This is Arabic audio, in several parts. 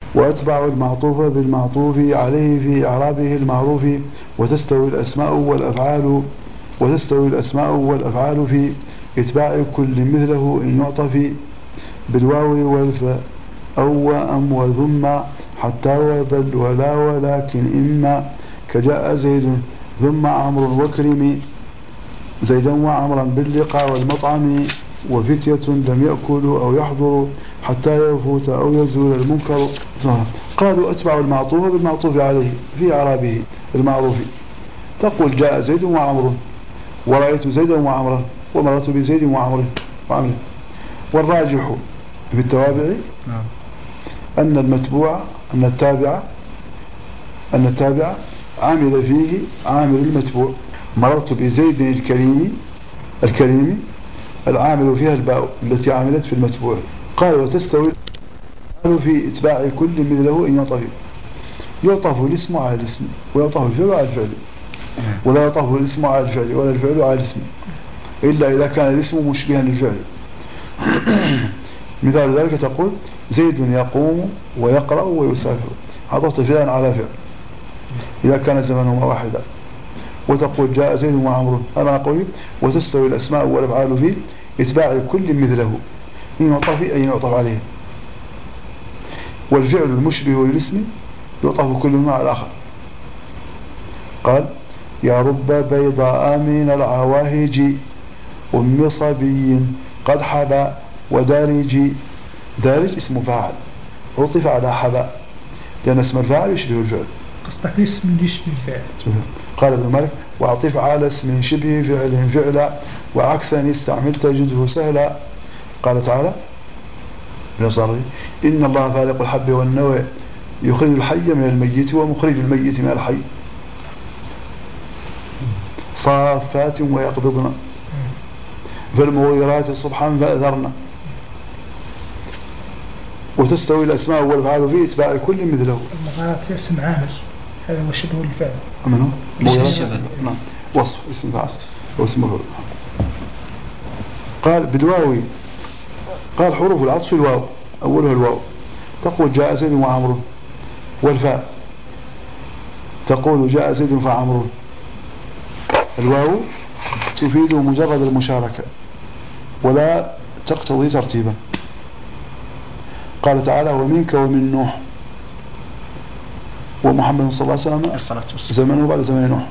وأتبع المعطوف بالمعطوف عليه في إعرابه المعروف. وتستوي الأسماء والأفعال في إتباع كل مثله إن يعطف بالواو والفاء أو وأم وذم حتى وبل ولا ولكن إما كجاء زيد ثم عمرو وكرم زيدا وعمرا باللقاء والمطعم وفتية لم يأكلوا أو يحضروا حتى يفوت أو يزول المنكر. قالوا أتبع المعطوف بالمعطوف عليه في إعرابه المعروف. تقول جاء زيد وعمر ورأيت زيدا وعمرا ومرت بزيد وعمر. والراجح في التوابع أن المتبوع أن التابع عامل فيه عامل المتبوع. مررت بزيد الكريم العامل فيها الباء التي عملت في المتبوع. قال وتستوي في إتباع كل مثله إن يعطف الاسم على الاسم ويعطف الفعل على الفعل ولا يعطف الاسم على الفعل ولا الفعل على الاسم إلا إذا كان الاسم مشبها للفعل. مثال ذلك تقول زيد يقوم ويقرأ ويسافر، عطفت فعلا على فعل إذا كان زمنهما واحدا. وتقول جاء زيد وعمر. أما قولي وتستوي الأسماء والأفعال في إتباع كل مثله إن يعطف أي يعطف عليه. والفعل المشبه للاسم يعطف كل مع الآخر. قال يا رب بيضاء من العواهج أم صبي قد حبا ودارج. دارج اسم فاعل عطف على حبا لأن اسم الفاعل يشبه الفعل. قصدك اسم يشبه الفعل. قال ابن مالك وعطف على اسم شبه فعل فعلا وعكسا استعمل تجده سهلا. قال تعالى إن الله فالق الحب والنوى يخرج الحي من الميت ومخرج الميت من الحي صافات ويقبضن فالمغيرات صبحا فأثرن. وتستوي الأسماء والأفعال في إتباع كل مثله. المغيرات اسم عامل هذا هو شبه الفعل. أمنه نعم وصف اسم فاعل واسمه. قال بالواو. قال حروف العطف الواو أولها الواو. تقول جاء زيد وعمر. والفاء تقول جاء زيد فعمر. الواو تفيد مجرد المشاركة ولا تقتضي ترتيبا. قال تعالى ومنك ومن نوح ومحمد صلى الله عليه وسلم زمنه بعد زمن نوح.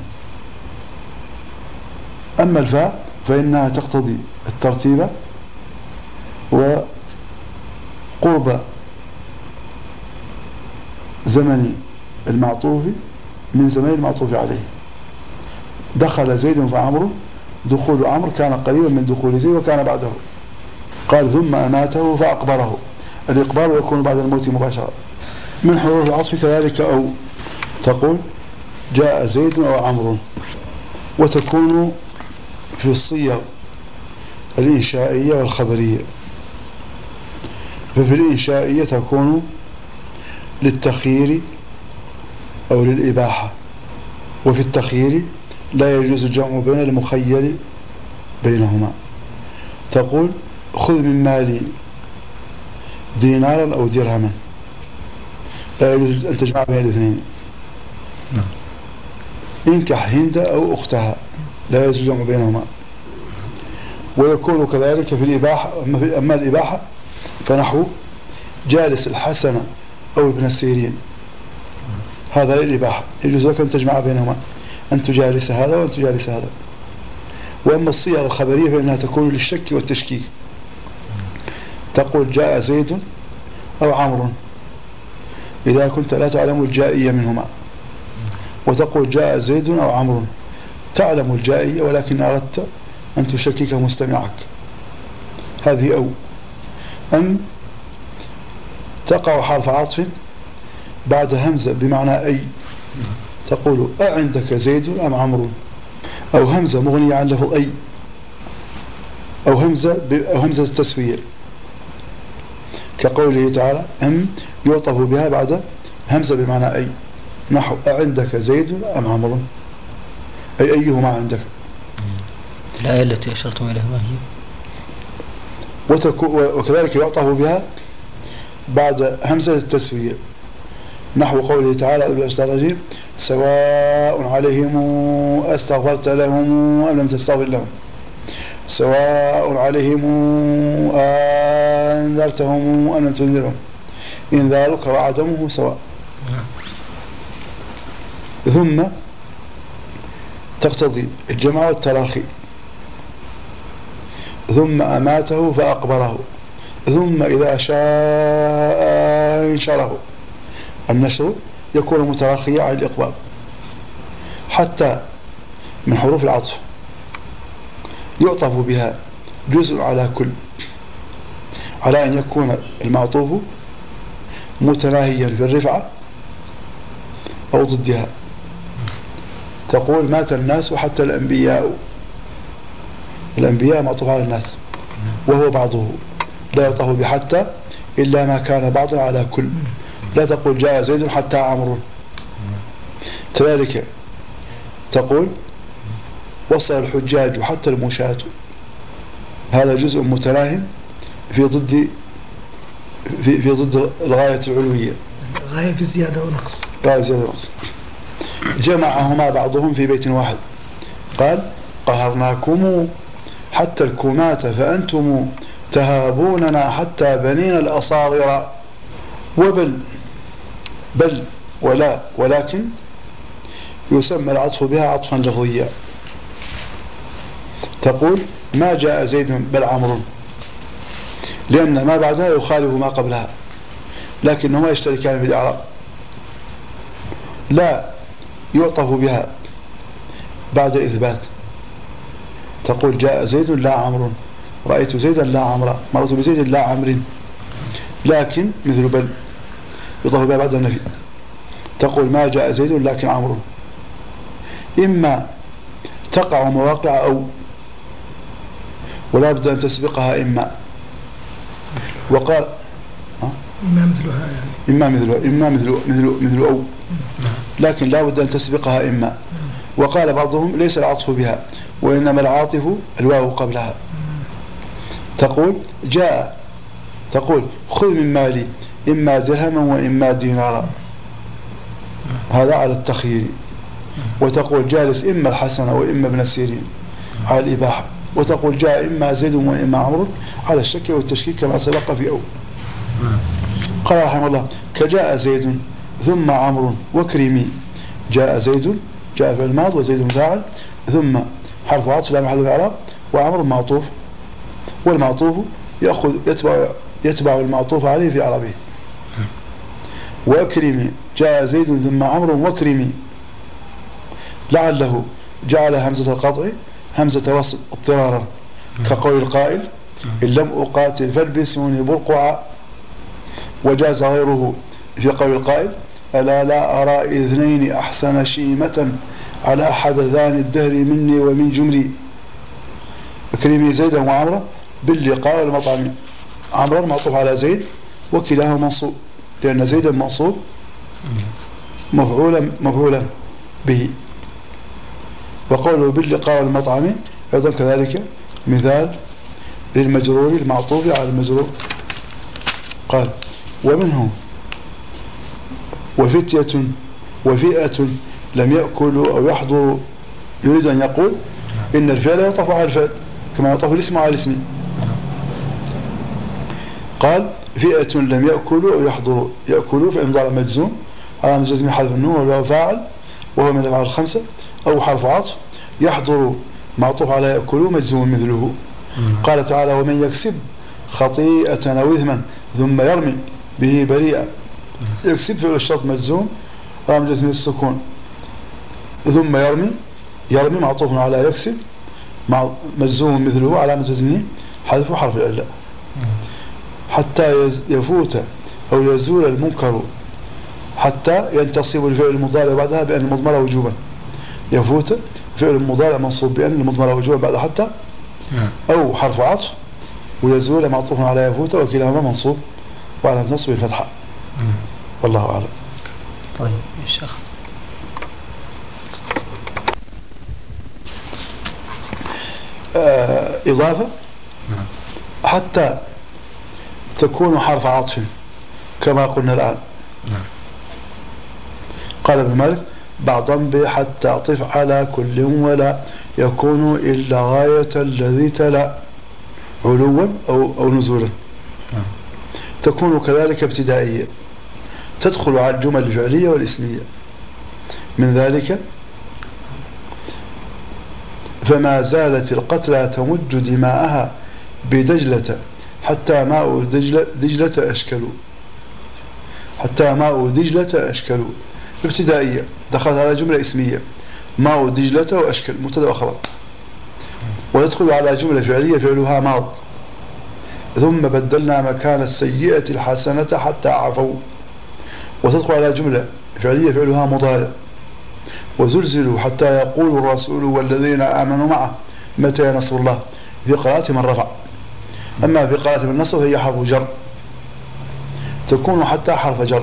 أما الفاء فإنها تقتضي الترتيب وقرب زمن المعطوف من زمن المعطوف عليه. دخل زيد فعمره. دخول عمرو كان قريبا من دخول زيد وكان بعده. قال ثم أماته فأقبره. الإقبال يكون بعد الموت مباشرة. من حروف العطف كذلك أو تقول جاء زيد أو عمرو. وتكون في الصيغ الإنشائية والخبرية. ففي الإنشائية تكون للتخيير أو للإباحة. وفي التخيير لا يجوز الجمع بين المخير بينهما. تقول خذ من مالي دينارا أو درهما لا يجوز أن تجمع بين الاثنين. انكح هند أو أختها لا يجوز الجمع بينهما. ويكون كذلك في الإباحة. أما الإباحة فنحو جالس الحسن أو ابن السيرين هذا للإباحة يجوز لك أن تجمع بينهما أن تجالس هذا وأن تجالس هذا. وأما الصيغ الخبرية فإنها تكون للشك والتشكيك. تقول جاء زيد أو عمرو إذا كنت لا تعلم الجائية منهما. وتقول جاء زيد أو عمرو تعلم الجائية ولكن أردت أن تشكك مستمعك. هذه أو. أم تقع حرف عطف بعد همزة بمعنى أي. تقول أعندك زيد أم عمرو. أو همزة مغنية عن لفظ أي أو همزة التسوية كقوله تعالى أم يعطف بها بعد همزة بمعنى أي نحو أعندك زيد أم عمرو أي أيهما عندك. الآية التي أشرتم إليها ما هي. وكذلك يعطف بها بعد همزة التسوية نحو قوله تعالى أعوذ بالله من الشيطان الرجيم سواء عليهم أستغفرت لهم أم لم تستغفر لهم سواء عليهم أنذرتهم أم لم تنذرهم إنذارك وعدمه سواء. ثم تقتضي الجمع والتراخي. ثم أماته فأقبره ثم إذا شاء انشره. النشر يكون متراخيا عن الإقبال حتى من حروف العطف يعطف بها جزء على كل على أن يكون المعطوف متناهيا في الرفعة أو ضدها. تقول مات الناس وحتى الأنبياء. الأنبياء معطوف على الناس وهو بعضه لا يعطف بحتى إلا ما كان بعضا على كل. لا تقول جاء زيد حتى عمرو. كذلك تقول وصل الحجاج حتى المشاة. هذا جزء متناهم في ضد الغاية العلوية. غاية في زيادة ونقص. غاية زيادة ونقص. جمعهما بعضهم في بيت واحد. قال قهرناكم حتى الكمات فأنتم تهابوننا حتى بنينا الأصاغر. وبل بل ولا ولكن يسمى العطف بها عطفا لفظيا. تقول ما جاء زيد بل عمرو لأن ما بعدها يخالف ما قبلها لكنهما يشتركان في الإعراب. لا يعطف بها بعد إثبات. تقول جاء زيد لا عمرو رأيت زيدا لا عمرو مررت بزيد لا عمرو. لكن مثل بل يعطف بها بعد النفي. تقول ما جاء زيد لكن عمرو. إما تقع مواقع أو ولا بد أن تسبقها إما. وقال إما مثلها يعني إما مثل أو لكن لا بد أن تسبقها إما. وقال بعضهم ليس العطف بها وإنما العاطف الواو قبلها. تقول جاء تقول خذ من مالي إما درهما وإما دينارا. هذا على التخيير. وتقول جالس إما الحسن وإما ابن سيرين على الإباحة. وتقول جاء إما زيد وإما عمرو على الشك والتشكيك كما سبق في أول. قال رحمه الله كجاء زيد ثم عمرو وكريمي. جاء زيد جاء في الماضي وزيد فاعل ثم حرف عطف لا محل من الإعراب وعمرو معطوف والمعطوف يتبع المعطوف عليه في عربه. وكريمي جاء زيد ثم عمرو وكريمي لعله جعل همزة القطع همزة وصل اضطرارا كقول القائل إن لم أقاتل فالبسوني برقعا. وجاز غيره في قول القائل ألا لا أرى اثنين أحسن شيمة على حدثان الدهر مني ومن جمري. كريمي زيدا وعمرا باللقاء والمطعم. عمرا معطوف على زيد وكلاه منصوب لأن زيدا منصوب مفعولا به. وقوله باللقاء والمطعم أيضا كذلك مثال للمجرور المعطوف على المجرور. قال ومنهم وفتية وفئة لم يأكلوا أو يحضروا. يريد أن يقول إن الفعل يطف على الفعل كما يطف الاسم على الاسم. قال فئة لم يأكلوا أو يحضروا. يأكلوا في مضارع مجزوم على مجزوم حذف النون وهو فاعل وهو من الأفعال الخمسة أو حرف عطف. يحضر معطوف على يأكلوا مجزوم مثله. قال تعالى ومن يكسب خطيئة أو إثما ثم يرمي به بريئا. يكسب في الشرط مجزوم على مجزوم السكون ثم يرمي معطوف على يكسب مجزوم مثله على مجزوم حذف حرف العلة. حتى يفوت أو يزول المنكر حتى ينتصب الفعل المضارع بعدها بأن المضمرة وجوبا. يفوت فعل المضارع منصوب بأن المضمرة وجوبا بعد حتى أو حرف عطف. ويزول معطوف على يفوت وكلاهما منصوب وعلى نصب الفتحة. والله أعلم. طيب يا شيخ إضافة حتى تكون حرف عطف كما قلنا الآن. قال ابن مالك بعضا بحتى عطف على كل ولا يكون إلا غاية الذي تلا علوا أو نزولا. تكون كذلك ابتدائية تدخل على الجمل الفعلية والاسمية. من ذلك فما زالت القتلى تمج دماءها بدجلة حتى ماء دجلة أشكلوا، حتى ماء دجلة أشكلوا ابتدائية دخلت على جملة اسمية ماء دجلة وأشكل مبتدأ وخبر، ويدخل على جملة فعلية فعلها ماض ثم بدلنا مكان السيئة الحسنة حتى عفوا، وتدخل على جملة فعلية فعلها مضارع وزلزلوا حتى يقول الرسول والذين آمنوا معه متى نصر الله في قراءة من رفع. أما في قراءة من نصر هي حرف جر تكون حتى حرف جر،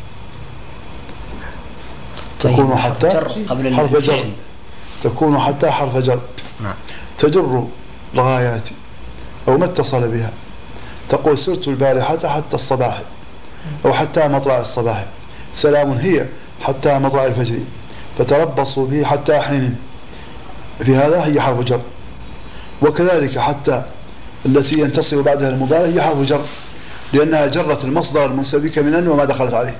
تكون حتى حرف جر، تكون حتى حرف جر تجر الغايات أو ما اتصل بها. تقول سرت البارحة حتى الصباح أو حتى مطلع الصباح، سلام هي حتى مطلع الفجر، فتربصوا به حتى حين، في هذا هي حرف جر. وكذلك حتى التي ينتصب بعدها المضارع هي حرف جر لأنها جرت المصدر المنسبك من أن وما دخلت عليه،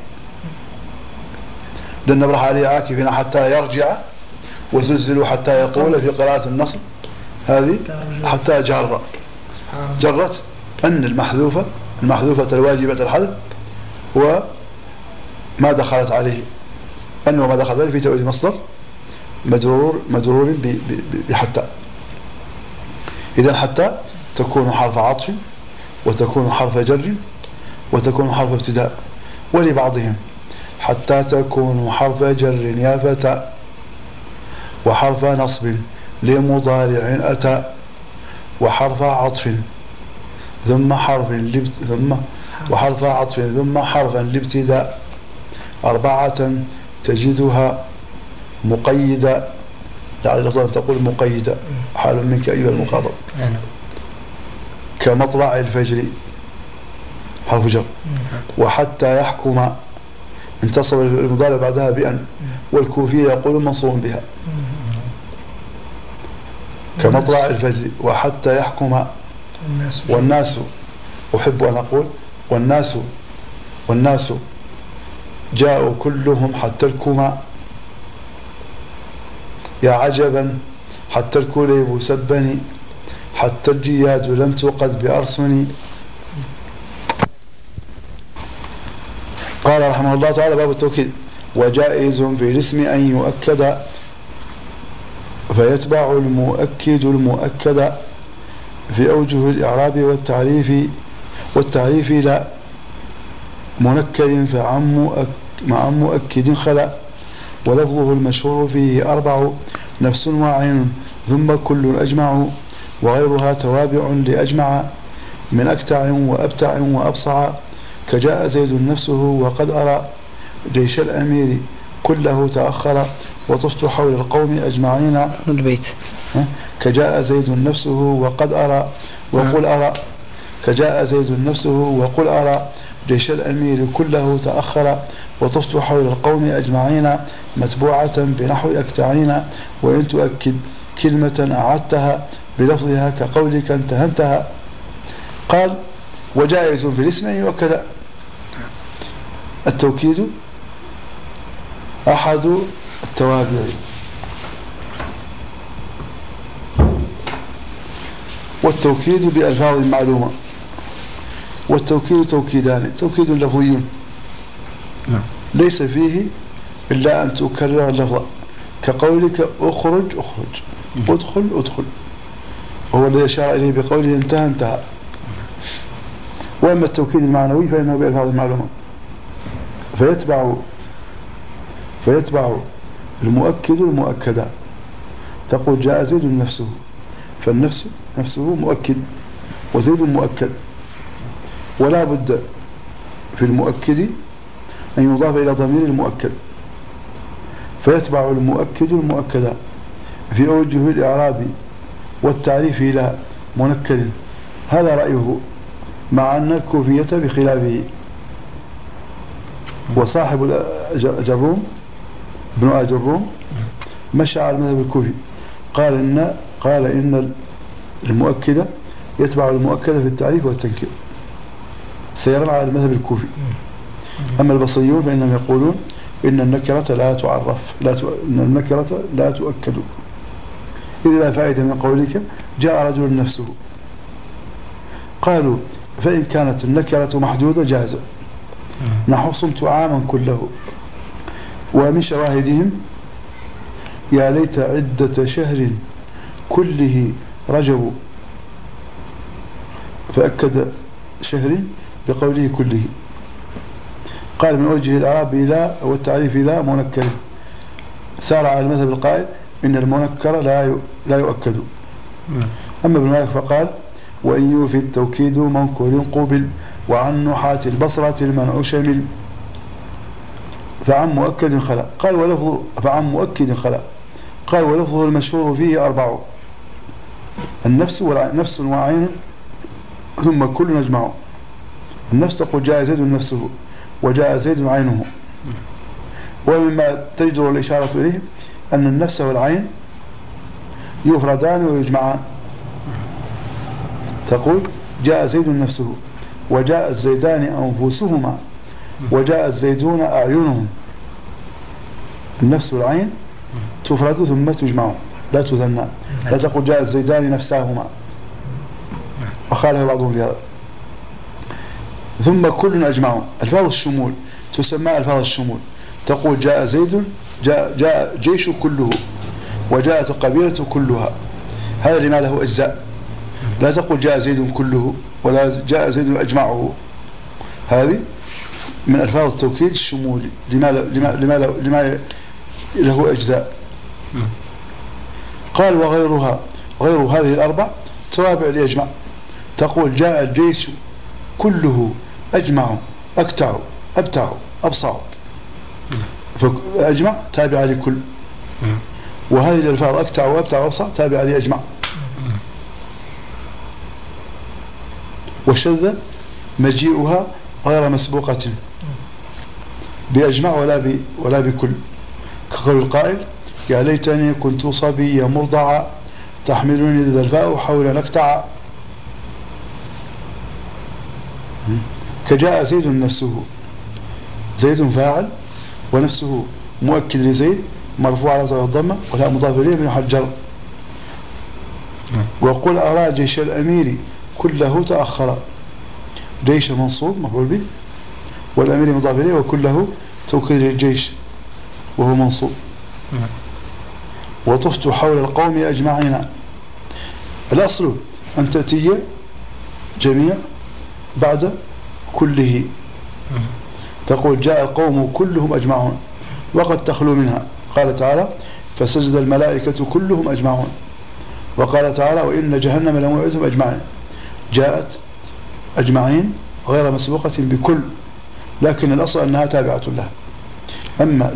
لأن نبرح عليه عاكفين حتى يرجع، وزلزلوا حتى يقول في قراءة النصر هذه حتى جرت أن المحذوفة الواجبة الحذف وما دخلت عليه، أن وما دخلت عليه في تأويل مصدر مجرور بحتى. إذن حتى تكون حرف عطف وتكون حرف جر وتكون حرف ابتداء. ولبعضهم حتى تكون حرف جر يا فتى وحرف نصب لمضارع أتى وحرف عطف ثم وحرف عطف ثم حرفا لابتداء، 4 تجدها مقيدة، لعل أن تقول مقيدة حال منك أيها المخاطب، كمطلع الفجر حرف جر. وحتى يحكم انتصب المضارع بعدها بأن، والكوفي يقول منصوب بها كمطلع الفجر. وحتى يحكم والناس، أحب أن أقول والناس جاءوا كلهم حتى الكما، يا عجبا حتى الكليب سبني حتى الجياد لم تقد بأرسني. قال رحمه الله تعالى باب التوكيد. وجائز في الاسم أن يؤكد فيتبع المؤكد في أوجه الإعراب والتعريف لا منكر مع مؤكد خلا، ولفظه المشهور فيه 4 نفس وعين ثم كل أجمع، وغيرها توابع لأجمع من أكتع وأبتع وأبصع، كجاء زيد نفسه وقد أرى جيش الأمير كله تأخر، وطفت حول القوم أجمعين البيت. كجاء زيد نفسه وقد أرى وقل أرى، كجاء زيد نفسه وقل أرى جيش الأمير كله تأخر، وطفت حول القوم أجمعين متبوعة بنحو أكتعين، وإن تؤكد كلمة أعدتها بلفظها كقولك انتهنتها. قال وجائز في الاسم أن يؤكد. التوكيد أحد التوابع، والتوكيد بألفاظ معلومة، والتوكيد توكيدان، توكيد لفظي ليس فيه إلا أن تكرر اللفظ كقولك أخرج أدخل، وهو الذي أشار إليه بقوله انتهى. وأما التوكيد المعنوي فإنه بألفاظ المعلومة، فيتبع المؤكد المؤكدا. تقول جاء زيد نفسه، فالنفس نفسه مؤكد وزيد مؤكد، ولا بد في المؤكد أن يضاف إلى ضمير المؤكد، فيتبع المؤكد المؤكدا في أوجه الإعراب والتعريف إلى منكد. هذا رأيه، مع أن الكوفية بخلافه. وصاحب الجروم بن آج الروم مشى على المذهب الكوفي، قال إن المؤكدة يتبع المؤكدة في التعريف والتنكير، سيرا على المذهب الكوفي. أما البصريون فإنهم يقولون إن النكرة لا تعرف، إن النكرة لا تؤكد، إذ لا فائدة من قولك جاء رجل نفسه. قالوا فإن كانت النكرة محدودة جاز، نحو صمت عاما كله. ومن شواهدهم يا ليت عدة شهر كله رجب، فأكد شهر بقوله كله. قال من وجه الإعراب لا والتعريف لا منكر، سار على المذهب القائل إن المنكر لا يؤكد. أما ابن مالك فقال وإن يوفي التوكيد منكر قبل، وعن نحاة البصرة المنع شمل، فعن مؤكد خلا. قال ولفظ فعن مؤكد خلا. قال ولفظه المشهور فيه 4: النفس نفس وعين ثم كل نجمع. النفس تقول جاء زيد نفسه وجاء زيد عينه. ومما تجدر الإشارة إليه أن النفس والعين يفردان ويجمعان. تقول جاء زيد نفسه وجاء الزيدان أنفسهما وجاء الزيدون أعينهم. النفس والعين تفرد ثم تجمع لا تثنى. لا تقول جاء الزيدان نفساهما، وخالف بعضهم في هذا. ثم كل أجمع. ألفاظ الشمول تسمى ألفاظ الشمول. تقول جاء زيد، جاء جيش كله، وجاءت القبيلة كلها. هذا لما له أجزاء. لا تقول جاء زيد كله ولا جاء زيد أجمعه. هذه من ألفاظ التوكيد الشمولي لما له أجزاء. قال وغيرها، غير هذه الأربع توابع لأجمع. تقول جاء الجيش كله أجمع أكتع أبتع أبصع، فأجمع تابع لكل. وهذه الألفاظ أكتع وأبتع وأبصع تابع لأجمع. وشذ مجيئها غير مسبوقة بأجمع ولا بكل، كقول القائل يا ليتني كنت صبيا مرضعا تحملني ذا الفاء حول نكتع. كجاء زيد نفسه، زيد فاعل ونفسه مؤكد لزيد مرفوع على طرف الضمة ولا مضاف إليه من حجر. وقل أرى جيش الأمير كله تأخر. جيش منصوب مفعول به، والأمير مضاف إليه، وكله توكيد للجيش وهو منصوب. وطفت حول القوم أجمعين. الأصل أن تأتي جميع بعد كله. تقول جاء القوم كلهم أجمعون، وقد تخلو منها. قال تعالى فسجد الملائكة كلهم أجمعون. وقال تعالى وإن جهنم لموعدهم أجمعين. جاءت أجمعين غير مسبوقة بكل، لكن الأصل أنها تابعة لها. أما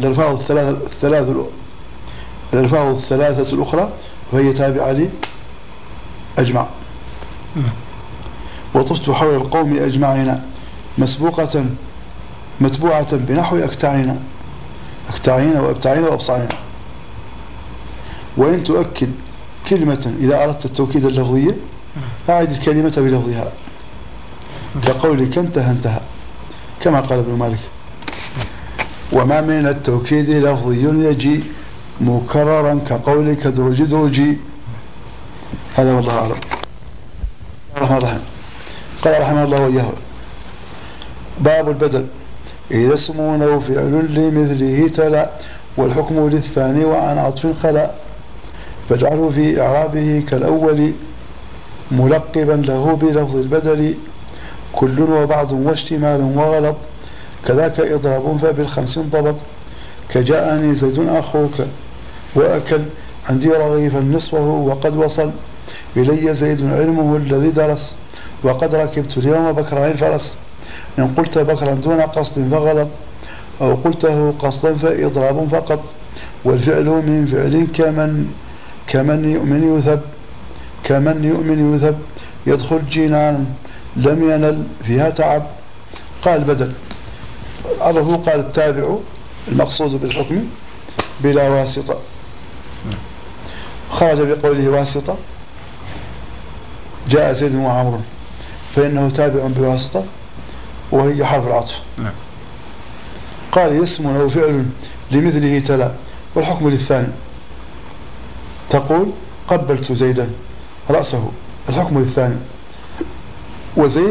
الألفاظ الثلاثة الأخرى فهي تابعة لأجمع. وطفت حول القوم أجمعين مسبوقة متبوعة بنحو أكتعين، أكتعين وأبتعين وأبصعين. وإن تؤكد كلمة إذا أردت التوكيد اللفظية أعد الكلمة بلفظها، كقولك انتهى كما قال ابن مالك. وما من التوكيد لفظي يجي مكررا كقولك درجي. هذا والله أعلم. الرحمن الرحيم. قال رحمه الله وإياه باب البدل إذا اسم أو فعل لمثله تلا والحكم للثاني وعن عطف خلا فاجعله في إعرابه كالأول ملقبا له بلفظ البدل كل وبعض واشتمال وغلط كذاك إضراب فبالخمس ضبط كجاءني زيد أخوك وأكل عندي رغيفا نصفه وقد وصل إلي زيد علمه الذي درس وقد ركبت اليوم بكرا الفرس إن قلت بكرا دون قصد فغلط أو قلته قصدا فإضراب فقط والفعل من فعل كمن يؤمن يثب يدخل جنانا لم ينل فيها تعب. قال بدل عرفوا قال التابع المقصود بالحكم بلا واسطة. خرج بقوله واسطة جاء زيد وعمر فإنه تابع بواسطة وهي حرف العطف. قال اسم أو فعل لمثله تلا والحكم للثاني. تقول قبلت زيدا رأسه، الحكم للثاني. وزيد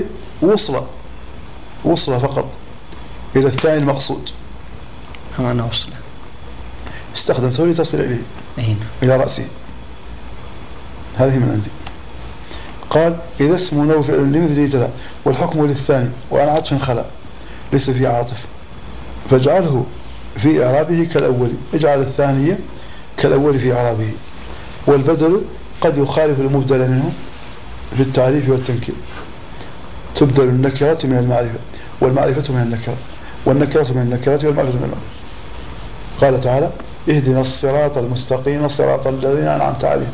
وصل فقط إلى الثاني المقصود. أنا وصل استخدمته لتصل إليه إلى رأسه. هذه من عندي. قال إذا اسم أو فعل لمثله تلا والحكم للثاني وأنا عطف خلا ليس في عاطف فاجعله في إعرابه كالأول، اجعل الثانية كالأول في إعرابه. والبدل قد يخالف المبدل منه في التعريف والتنكير. تبدل النكرة من المعرفة والمعرفة من النكرة والنكرة من النكرة والمعرفة من المعرفة. قال تعالى اهدنا الصراط المستقيم صراط الذين أنعمت عليهم،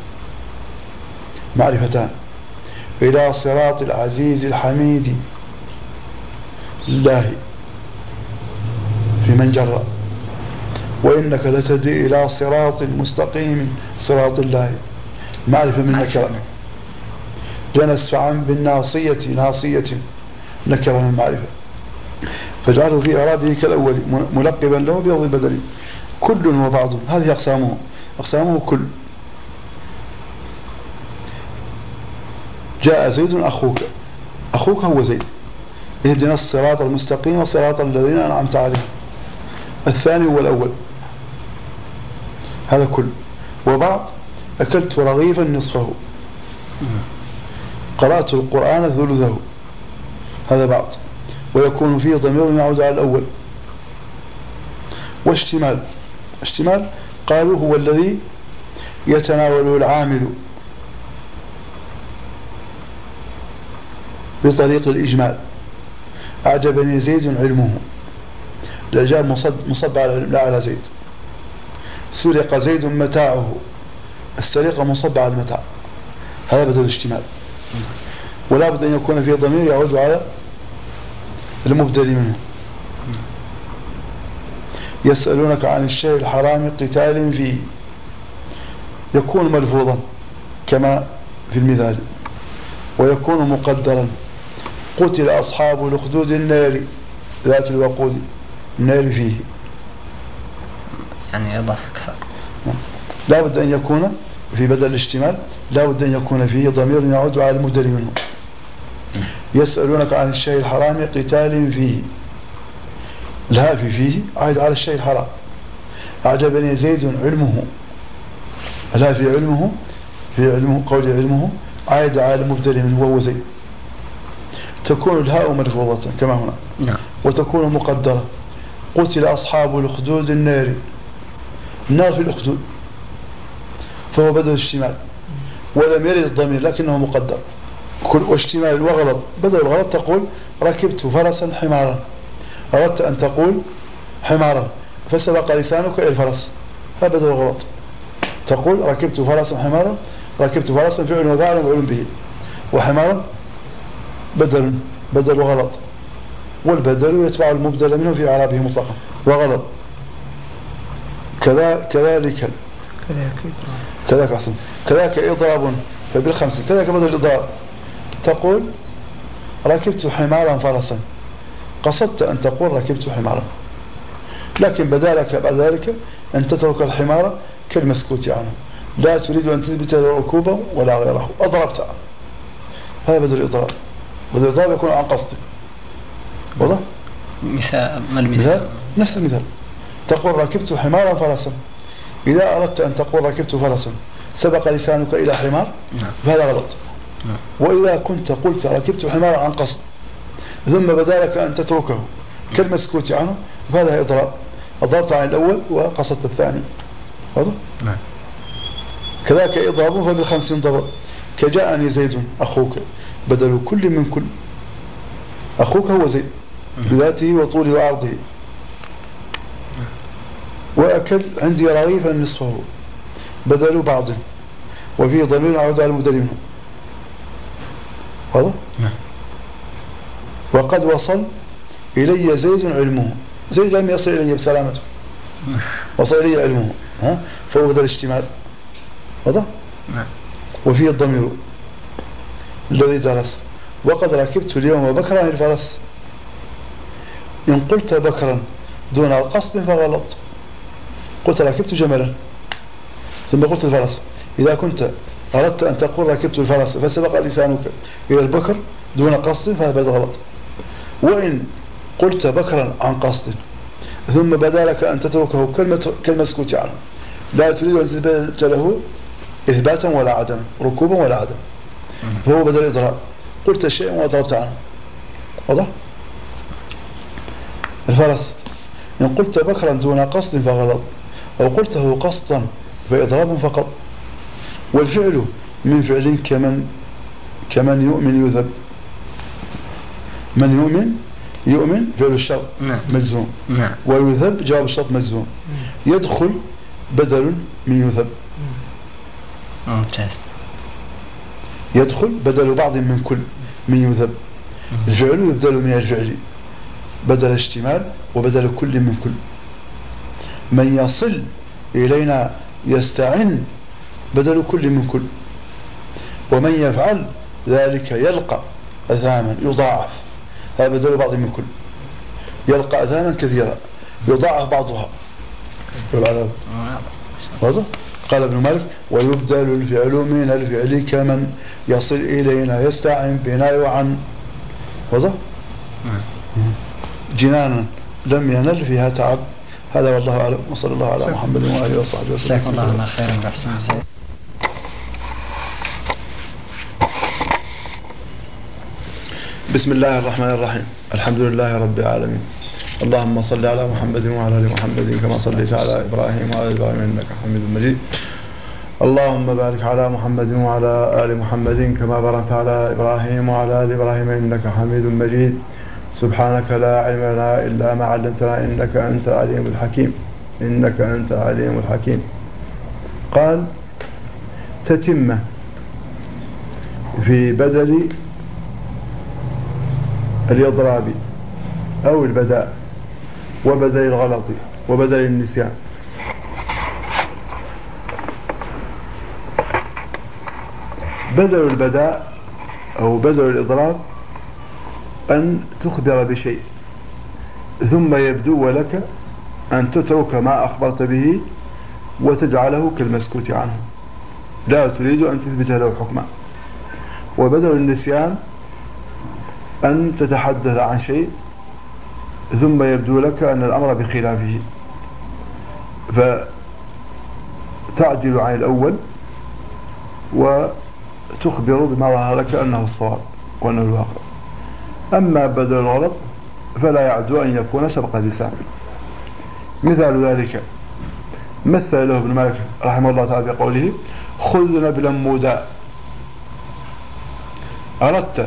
معرفتان. إلى صراط العزيز الحميد الله في من جرى، وإنك لتهدي إلى صراط مستقيم صراط الله، معرفة من نكرة. لنسفعا بالناصية ناصية نكرة من معرفة. فاجعله في إعرابه كالأول ملقبا له بلفظ البدل. كل وبعض، هذه أقسامه كل. جاء زيد أخوك هو زيد. اهدنا الصراط المستقيم صراط الذين أنعمت عليهم، الثاني هو الأول، هذا كل. وبعض أكلت رغيفا نصفه، قرأت القرآن ثلثه، هذا بعض. ويكون فيه ضمير يعود على الأول. واشتمال قالوا هو الذي يتناوله العامل بطريق الإجمال. أعجبني زيد علمه، الإعجاب مصب لا على زيد. سرق زيد متاعه، السرقة مصب على المتاع، هذا بدل الاشتمال. ولا بد أن يكون فيه ضمير يعود على المبدل منه. يسألونك عن الشهر الحرام قتال فيه، يكون ملفوظا كما في المثال، ويكون مقدرا. قتل أصحاب الأخدود النار ذات الوقود، النار فيه، يعني يضح أكثر. لا بد أن يكون في بدل الاشتمال، لا بد أن يكون فيه ضمير يعود على المبدل منه. يسألونك عن الشيء الحرام قتال فيه، الهاء فيه عائد على الشيء الحرام. أعجبني زيد علمه، الهاء في علمه قول علمه عائد على المبدل منه وهو زيد. تكون الهاء مرفوضة كما هنا، وتكون مقدرة. قتل أصحاب الأخدود النار، النار في الأخدود، فهو بدل الاشتمال ولم يرد الضمير لكنه مقدر. واشتمال وغلط، بدل الغلط تقول ركبت فرسا حمارا، أردت أن تقول حمارا فسبق لسانك إلى الفرس، هذا بدل الغلط. تقول ركبت فرسا حمارا، ركبت فرسا فعل وفاعل ومفعول به، وحمارا بدل وغلط. والبدل يتبع المبدل منه في إعرابه مطلقا وغلط. كذلك أحسن، كذاك إضراب فبالخمس، كذاك بدل الإضراب. تقول ركبت حمارا فرسا، قصدت أن تقول ركبت حمارا، لكن بدالك بعد ذلك أن تترك الحمار كالمسكوت عنه، لا تريد أن تثبت ركوبه ولا غيره، أضربت. هذا بدل الإضراب. بدل الإضراب يكون عن قصد. واضح؟ مثال، ما المثال؟ نفس المثال. تقول ركبت حمارا فرسا، إذا أردت أن تقول ركبت فرسا سبق لسانك إلى حمار فهذا غلط. وإذا كنت قلت ركبت حمارا عن قصد ثم بدالك أن تتركه كالمسكوت عنه فهذا إضراب، أضربت عن الأول وقصدت الثاني. واضح؟ كذلك إضراب فبالخمس ضبط. كجاءني زيد أخوك، بدل كل من كل. أخوك هو زيد بذاته وطوله وعرضه. وأكل عندي رغيفا نصفه، بدل بعض، وفيه ضمير يعود على المبدل منه. واضح؟ وقد وصل إلي زيد علمه، زيد لم يصل إلي بسلامته، وصار لي علمه فهو بدل اشتمال واضح؟ وفيه الضمير الذي درس وقد ركبت اليوم بكرا الفرس. إن قلت بكرا دون قصد فغلط. قلت ركبت جملا ثم قلت الفرس. إذا كنت أردت أن تقول ركبت الفرس فسبق لسانك إلى البكر دون قصد فهذا غلط. وإن قلت بكرا عن قصد ثم بدا لك أن تتركه كالمسكوت عنه لا تريد أن تثبت له إثباتا ولا عدم ركوبا ولا عدم فهو بدل إضراب. قلت شيء وأضربت عنه واضح؟ الفرس إن قلت بكرا دون قصد فغلط أو قلته قصدا فإضراب فقط. والفعل من فعل كمن يؤمن يذب. من يؤمن فعل الشرط مجزوم ويذب جواب الشرط مجزوم. يدخل بدل من يذب. ممتاز. يدخل بدل بعض من كل من يذب. الفعل يبدل من الفعل بدل اشتمال وبدل كل من كل. من يصل إلينا يستعن بدل كل من كل. ومن يفعل ذلك يلقى أثاما يضاعف هذا بدل بعض من كل. يلقى أثاما كثيرا يضاعف بعضها والعذاب واضح؟ قال ابن مالك ويبدل الفعل من الفعل كمن يصل إلينا يستعن بنا وعن واضح؟ جنانا لم ينل فيها تعب. هذا والله أعلم وصلى الله على محمد وآله وصحبه وسلم. جزاكم الله عنا خيرا بحسن زين. بسم الله الرحمن الرحيم. الحمد لله رب العالمين. اللهم صل على محمد وعلى ال محمد كما صليت على إبراهيم وعلى إبراهيم إنك حميد مجيد. اللهم بارك على محمد وعلى آل محمد كما باركت على إبراهيم وعلى آل إبراهيم إنك حميد مجيد. سبحانك لا علم لنا إلا ما علمتنا إنك أنت العليم الحكيم. إنك أنت العليم الحكيم. قال تتمة في بدل الإضراب أو البداء وبدل الغلط وبدل النسيان. بدل البداء أو بدل الإضراب أن تخبر بشيء ثم يبدو لك أن تترك ما أخبرت به وتجعله كالمسكوت عنه لا تريد أن تثبت له حكما. وبدل النسيان أن تتحدث عن شيء ثم يبدو لك أن الأمر بخلافه فتعدل عن الأول وتخبر بما ظهر لك أنه الصواب وأنه الواقع. أما بدل الغلط فلا يعدو أن يكون سبق اللسان. مثال ذلك مثل له ابن مالك رحمه الله تعالى بقوله خذ نبلا مودا. أردت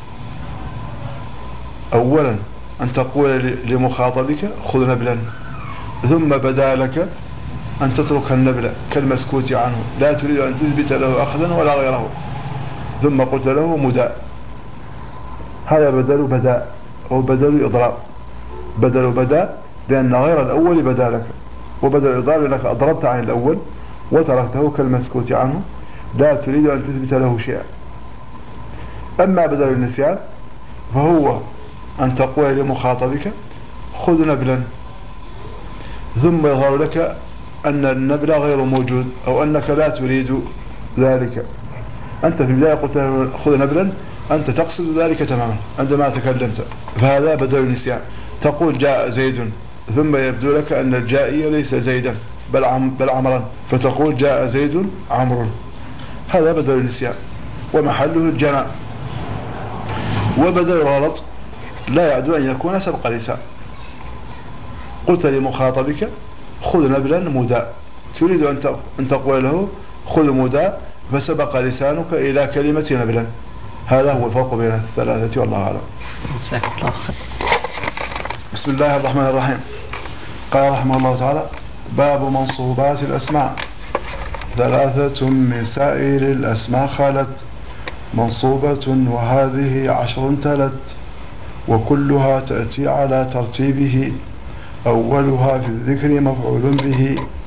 أولا أن تقول لمخاطبك خذ نبلا ثم بدا لك أن تترك النبل كالمسكوت عنه لا تريد أن تثبت له أخذا ولا غيره ثم قلت له مداء. هذا بدل بداء أو بدل إضراب. بدل بداء لأن غير الأول بدا لك وبدل إضراب لك أضربت عن الأول وتركته كالمسكوت عنه لا تريد أن تثبت له شيئا. أما بدل النسيان فهو أن تقول لمخاطبك خذ نبلا ثم يظهر لك أن النبل غير موجود أو أنك لا تريد ذلك. أنت في البداية قلت خذ نبلا أنت تقصد ذلك تماما عندما تكلمت فهذا بدل النسيان. تقول جاء زيد ثم يبدو لك أن الجائي ليس زيدا بل عمرا فتقول جاء زيد عمرو. هذا بدل النسيان ومحله الجناء. وبدل الغلط لا يعدو أن يكون سبق لسان. قلت لمخاطبك خذ نبلا مداء تريد أن تقول له خذ مداء فسبق لسانك إلى كلمة نبلا. هذا هو الفرق بين الثلاثة والله أعلم. بسم الله الرحمن الرحيم. قال رحمه الله تعالى باب منصوبات الأسماء. ثلاثة من سائر الأسماء خلت منصوبة وهذه 10 تلت وكلها تأتي على ترتيبه أولها في الذكر مفعول به